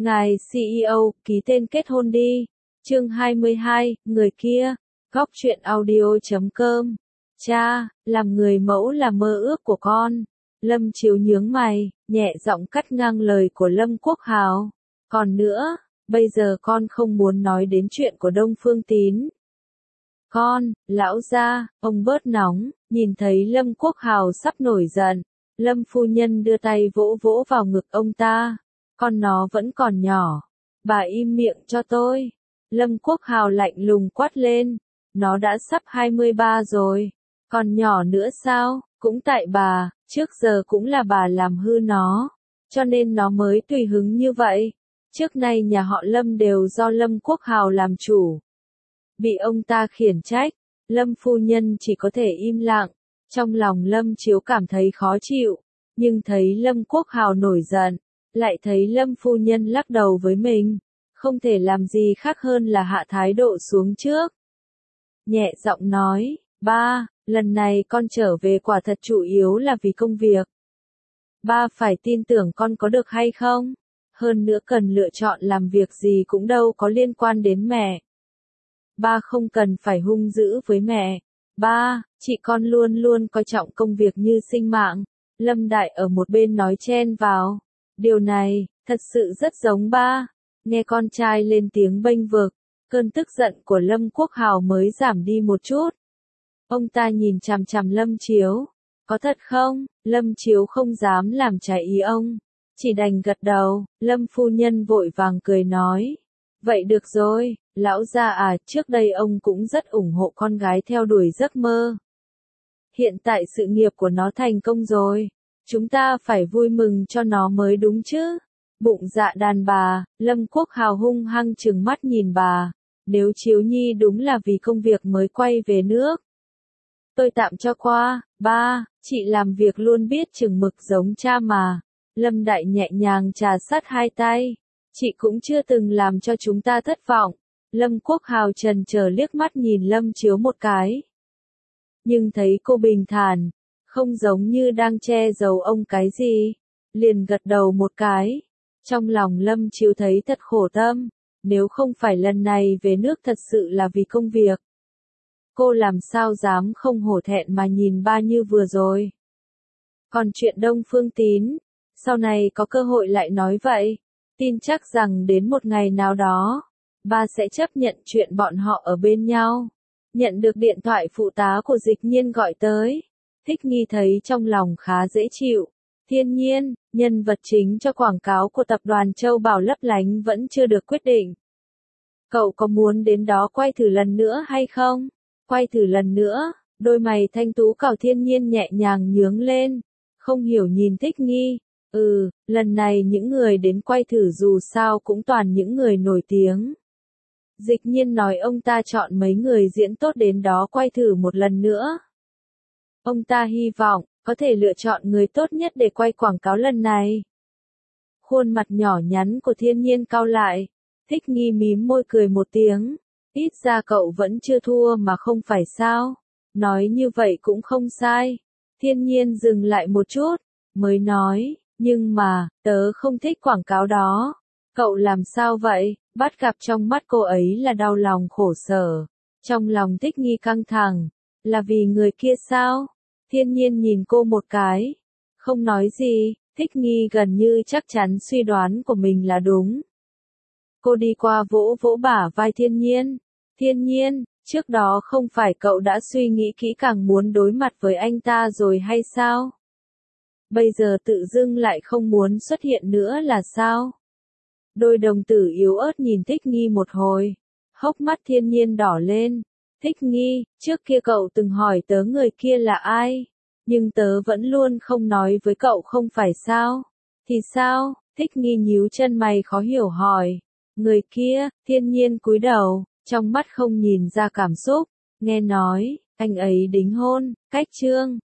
Ngài CEO, ký tên kết hôn đi. Chương 22, người kia. Góc truyện audio.com. Cha, làm người mẫu là mơ ước của con. Lâm Chiếu nhướng mày, nhẹ giọng cắt ngang lời của Lâm Quốc Hào. Còn nữa, bây giờ con không muốn nói đến chuyện của Đông Phương Tín. Lão gia, ông bớt nóng, nhìn thấy Lâm Quốc Hào sắp nổi giận. Lâm phu nhân đưa tay vỗ vỗ vào ngực ông ta. Con nó vẫn còn nhỏ. Bà im miệng cho tôi. Lâm Quốc Hào lạnh lùng quát lên. Nó đã sắp 23 rồi. Còn nhỏ nữa sao? Cũng tại bà, trước giờ cũng là bà làm hư nó. Cho nên nó mới tùy hứng như vậy. Trước nay nhà họ Lâm đều do Lâm Quốc Hào làm chủ. Bị ông ta khiển trách, Lâm phu nhân chỉ có thể im lặng. Trong lòng Lâm Chiếu cảm thấy khó chịu. Nhưng thấy Lâm Quốc Hào nổi giận, lại thấy Lâm phu nhân lắc đầu với mình. Không thể làm gì khác hơn là hạ thái độ xuống trước. Nhẹ giọng nói, ba, lần này con trở về quả thật chủ yếu là vì công việc. Ba phải tin tưởng con có được hay không? Hơn nữa cần lựa chọn làm việc gì cũng đâu có liên quan đến mẹ. Ba không cần phải hung dữ với mẹ. Ba, chị con luôn luôn coi trọng công việc như sinh mạng. Lâm Đại ở một bên nói chen vào. Điều này, thật sự rất giống ba. Nghe con trai lên tiếng bênh vực, cơn tức giận của Lâm Quốc Hào mới giảm đi một chút. Ông ta nhìn chằm chằm Lâm Chiếu. Có thật không? Lâm Chiếu không dám làm trái ý ông. Chỉ đành gật đầu. Lâm phu nhân vội vàng cười nói. Vậy được rồi, lão gia à, trước đây ông cũng rất ủng hộ con gái theo đuổi giấc mơ. Hiện tại sự nghiệp của nó thành công rồi. Chúng ta phải vui mừng cho nó mới đúng chứ. Bụng dạ đàn bà, Lâm Quốc Hào hung hăng trừng mắt nhìn bà. Nếu Chiếu Nhi đúng là vì công việc mới quay về nước. Tôi tạm cho qua, ba, chị làm việc luôn biết chừng mực giống cha mà. Lâm Đại nhẹ nhàng trà sát hai tay. Chị cũng chưa từng làm cho chúng ta thất vọng. Lâm Quốc Hào trần chờ liếc mắt nhìn Lâm Chiếu một cái. Nhưng thấy cô bình thản, không giống như đang che giấu ông cái gì. Liền gật đầu một cái. Trong lòng Lâm Chiếu thấy thật khổ tâm. Nếu không phải lần này về nước thật sự là vì công việc. Cô làm sao dám không hổ thẹn mà nhìn ba như vừa rồi. Còn chuyện Đông Phương Tín, sau này có cơ hội lại nói vậy. Tin chắc rằng đến một ngày nào đó, ba sẽ chấp nhận chuyện bọn họ ở bên nhau. Nhận được điện thoại phụ tá của Dịch Nhiên gọi tới. Thích Nghi thấy trong lòng khá dễ chịu. Thiên nhiên, nhân vật chính cho quảng cáo của tập đoàn Châu Bảo lấp lánh vẫn chưa được quyết định. Cậu có muốn đến đó quay thử lần nữa hay không? Quay thử lần nữa, đôi mày thanh tú cào Thiên Nhiên nhẹ nhàng nhướng lên. Không hiểu nhìn Thích Nghi. Lần này những người đến quay thử dù sao cũng toàn những người nổi tiếng. Dịch Nhiên nói ông ta chọn mấy người diễn tốt đến đó quay thử một lần nữa. Ông ta hy vọng, có thể lựa chọn người tốt nhất để quay quảng cáo lần này. Khuôn mặt nhỏ nhắn của Thiên Nhiên cau lại. Thích Nghi mím môi cười một tiếng. Ít ra cậu vẫn chưa thua mà không phải sao. Nói như vậy cũng không sai. Thiên Nhiên dừng lại một chút, mới nói, nhưng mà, tớ không thích quảng cáo đó. Cậu làm sao vậy? Bắt gặp trong mắt cô ấy là đau lòng khổ sở. Trong lòng Thích Nghi căng thẳng. Là vì người kia sao? Thiên Nhiên nhìn cô một cái. Không nói gì, Thích Nghi gần như chắc chắn suy đoán của mình là đúng. Cô đi qua vỗ vỗ bả vai Thiên Nhiên. Thiên Nhiên, trước đó không phải cậu đã suy nghĩ kỹ càng muốn đối mặt với anh ta rồi hay sao? Bây giờ tự dưng lại không muốn xuất hiện nữa là sao? Đôi đồng tử yếu ớt nhìn Thích Nghi một hồi. Hốc mắt Thiên Nhiên đỏ lên. Thích Nghi, trước kia cậu từng hỏi tớ người kia là ai? Nhưng tớ vẫn luôn không nói với cậu không phải sao? Thì sao? Thích Nghi nhíu chân mày khó hiểu hỏi. Người kia, Thiên Nhiên cúi đầu, trong mắt không nhìn ra cảm xúc. Nghe nói, anh ấy đính hôn, cách Trương.